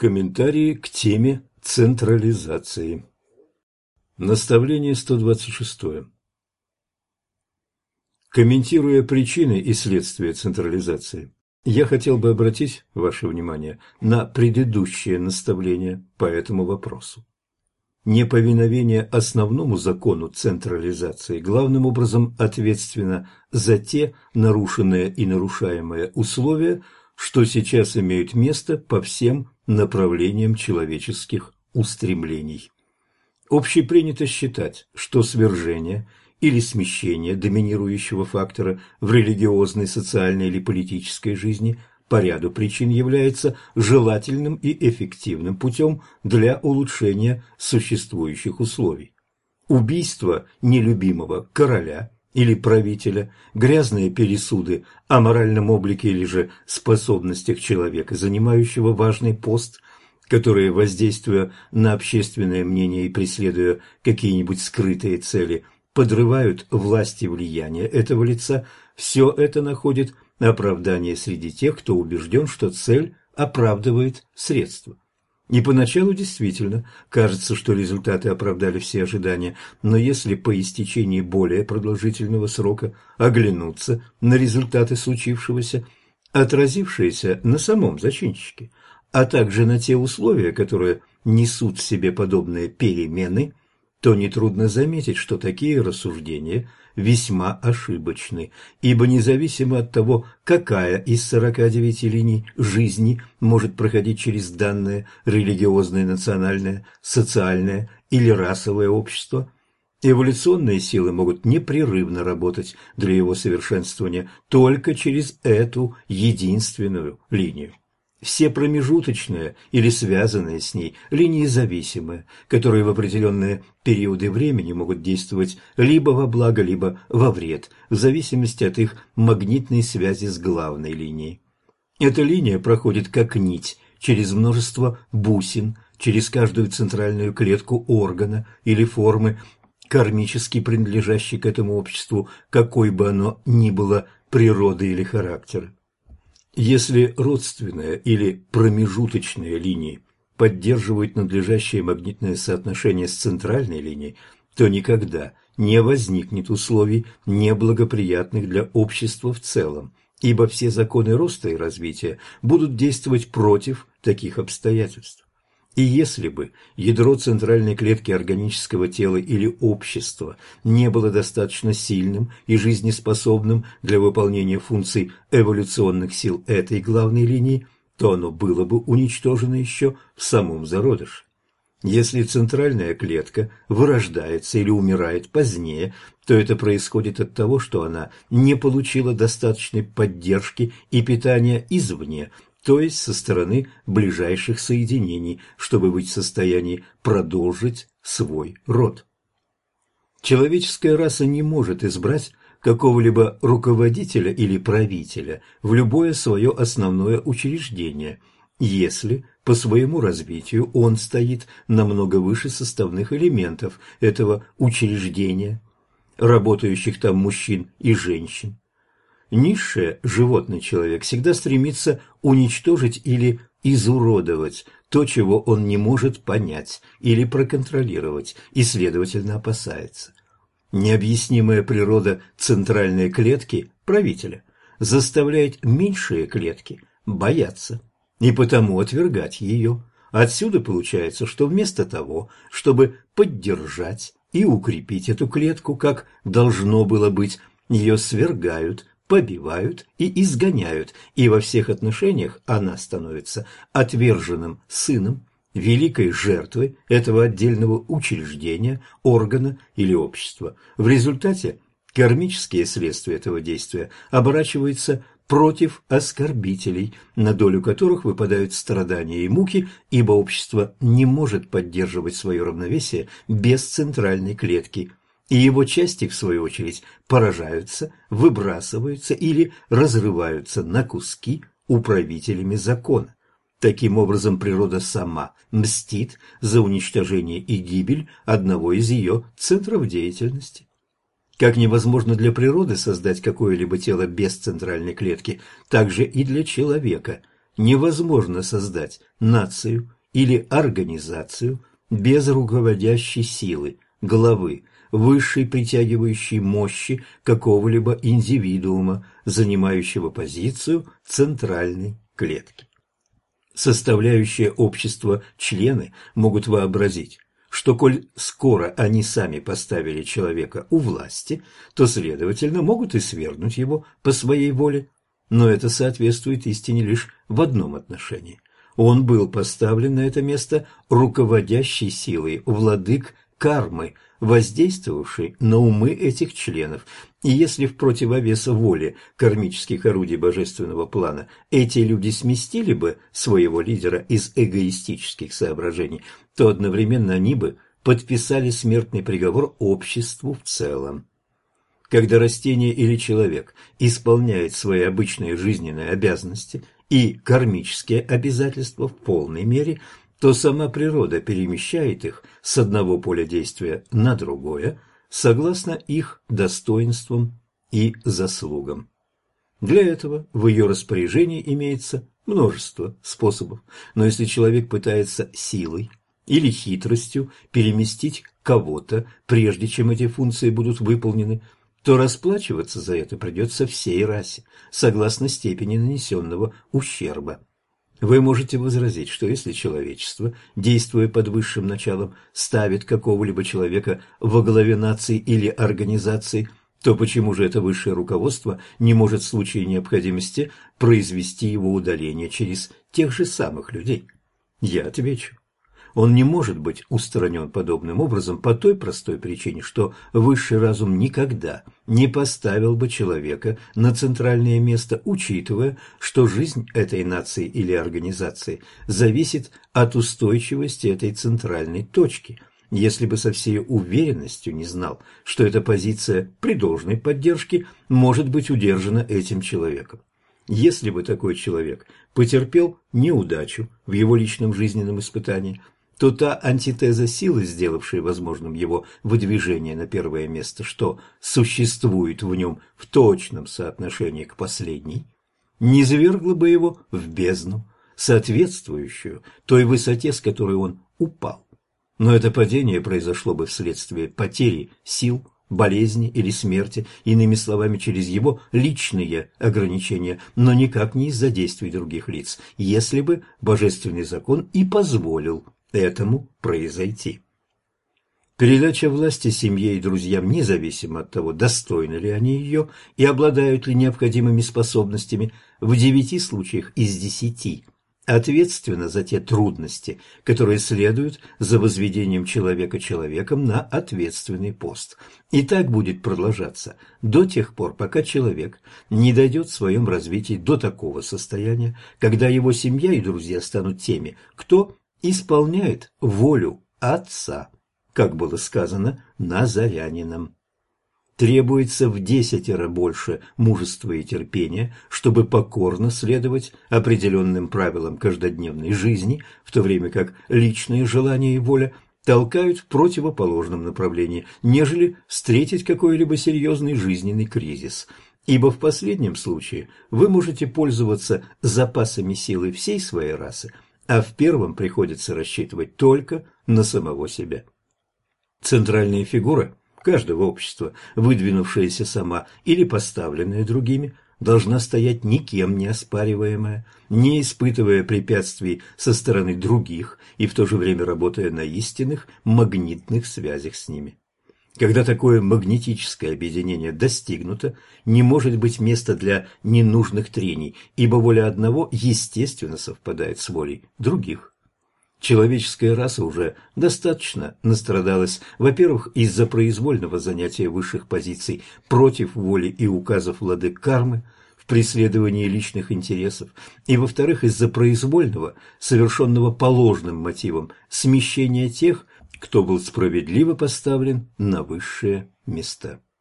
Комментарии к теме централизации. Наставление 126. Комментируя причины и следствия централизации, я хотел бы обратить ваше внимание на предыдущее наставление по этому вопросу. Неповиновение основному закону централизации главным образом ответственно за те нарушенные и нарушаемые условия, что сейчас имеют место по всем направлениям человеческих устремлений. Общепринято считать, что свержение или смещение доминирующего фактора в религиозной, социальной или политической жизни по ряду причин является желательным и эффективным путем для улучшения существующих условий. Убийство нелюбимого короля или правителя, грязные пересуды о моральном облике или же способностях человека, занимающего важный пост, которые, воздействуя на общественное мнение и преследуя какие-нибудь скрытые цели, подрывают власть и влияние этого лица, все это находит оправдание среди тех, кто убежден, что цель оправдывает средства. И поначалу действительно кажется, что результаты оправдали все ожидания, но если по истечении более продолжительного срока оглянуться на результаты случившегося, отразившиеся на самом зачинщике, а также на те условия, которые несут в себе подобные перемены, то нетрудно заметить, что такие рассуждения весьма ошибочны, ибо независимо от того, какая из 49 линий жизни может проходить через данное религиозное, национальное, социальное или расовое общество, эволюционные силы могут непрерывно работать для его совершенствования только через эту единственную линию. Все промежуточные или связанные с ней линии зависимые, которые в определенные периоды времени могут действовать либо во благо, либо во вред, в зависимости от их магнитной связи с главной линией. Эта линия проходит как нить через множество бусин, через каждую центральную клетку органа или формы, кармически принадлежащей к этому обществу, какой бы оно ни было природы или характера. Если родственные или промежуточные линии поддерживают надлежащее магнитное соотношение с центральной линией, то никогда не возникнет условий, неблагоприятных для общества в целом, ибо все законы роста и развития будут действовать против таких обстоятельств. И если бы ядро центральной клетки органического тела или общества не было достаточно сильным и жизнеспособным для выполнения функций эволюционных сил этой главной линии, то оно было бы уничтожено еще в самом зародыше. Если центральная клетка вырождается или умирает позднее, то это происходит от того, что она не получила достаточной поддержки и питания извне, то есть со стороны ближайших соединений, чтобы быть в состоянии продолжить свой род. Человеческая раса не может избрать какого-либо руководителя или правителя в любое свое основное учреждение, если по своему развитию он стоит намного выше составных элементов этого учреждения, работающих там мужчин и женщин. Низшее животный человек всегда стремится уничтожить или изуродовать то, чего он не может понять или проконтролировать, и, следовательно, опасается. Необъяснимая природа центральной клетки правителя заставляет меньшие клетки бояться и потому отвергать ее. Отсюда получается, что вместо того, чтобы поддержать и укрепить эту клетку, как должно было быть, ее свергают, побивают и изгоняют, и во всех отношениях она становится отверженным сыном, великой жертвой этого отдельного учреждения, органа или общества. В результате кармические следствия этого действия оборачиваются против оскорбителей, на долю которых выпадают страдания и муки, ибо общество не может поддерживать свое равновесие без центральной клетки, и его части, в свою очередь, поражаются, выбрасываются или разрываются на куски управителями закона. Таким образом, природа сама мстит за уничтожение и гибель одного из ее центров деятельности. Как невозможно для природы создать какое-либо тело без центральной клетки, так же и для человека невозможно создать нацию или организацию без руководящей силы, главы, высшей притягивающей мощи какого-либо индивидуума, занимающего позицию центральной клетки. Составляющие общество члены могут вообразить, что коль скоро они сами поставили человека у власти, то, следовательно, могут и свергнуть его по своей воле. Но это соответствует истине лишь в одном отношении. Он был поставлен на это место руководящей силой владык кармы, воздействовавшей на умы этих членов. И если в противовес воле кармических орудий божественного плана эти люди сместили бы своего лидера из эгоистических соображений, то одновременно они бы подписали смертный приговор обществу в целом. Когда растение или человек исполняет свои обычные жизненные обязанности и кармические обязательства в полной мере, то сама природа перемещает их с одного поля действия на другое, согласно их достоинствам и заслугам. Для этого в ее распоряжении имеется множество способов, но если человек пытается силой или хитростью переместить кого-то, прежде чем эти функции будут выполнены, то расплачиваться за это придется всей расе, согласно степени нанесенного ущерба. Вы можете возразить, что если человечество, действуя под высшим началом, ставит какого-либо человека во главе нации или организации, то почему же это высшее руководство не может в случае необходимости произвести его удаление через тех же самых людей? Я отвечу. Он не может быть устранен подобным образом по той простой причине, что высший разум никогда не поставил бы человека на центральное место, учитывая, что жизнь этой нации или организации зависит от устойчивости этой центральной точки. Если бы со всей уверенностью не знал, что эта позиция при должной поддержке может быть удержана этим человеком. Если бы такой человек потерпел неудачу в его личном жизненном испытании, то та антитеза силы, сделавшая возможным его выдвижение на первое место, что существует в нем в точном соотношении к последней, низвергла бы его в бездну, соответствующую той высоте, с которой он упал. Но это падение произошло бы вследствие потери сил, болезни или смерти, иными словами, через его личные ограничения, но никак не из-за действий других лиц, если бы божественный закон и позволил этому произойти. Передача власти семье и друзьям, независимо от того, достойны ли они ее и обладают ли необходимыми способностями, в 9 случаях из 10 ответственна за те трудности, которые следуют за возведением человека человеком на ответственный пост. И так будет продолжаться до тех пор, пока человек не дойдет в своем развитии до такого состояния, когда его семья и друзья станут теми, кто исполняет волю Отца, как было сказано Назарянином. Требуется в 10 больше мужества и терпения, чтобы покорно следовать определенным правилам каждодневной жизни, в то время как личные желания и воля толкают в противоположном направлении, нежели встретить какой-либо серьезный жизненный кризис. Ибо в последнем случае вы можете пользоваться запасами силы всей своей расы, а в первом приходится рассчитывать только на самого себя. Центральная фигура каждого общества, выдвинувшаяся сама или поставленная другими, должна стоять никем не оспариваемая, не испытывая препятствий со стороны других и в то же время работая на истинных магнитных связях с ними. Когда такое магнетическое объединение достигнуто, не может быть места для ненужных трений, ибо воля одного естественно совпадает с волей других. Человеческая раса уже достаточно настрадалась, во-первых, из-за произвольного занятия высших позиций против воли и указов владык кармы в преследовании личных интересов, и, во-вторых, из-за произвольного, совершенного по ложным мотивам, смещения тех, кто был справедливо поставлен на высшие места.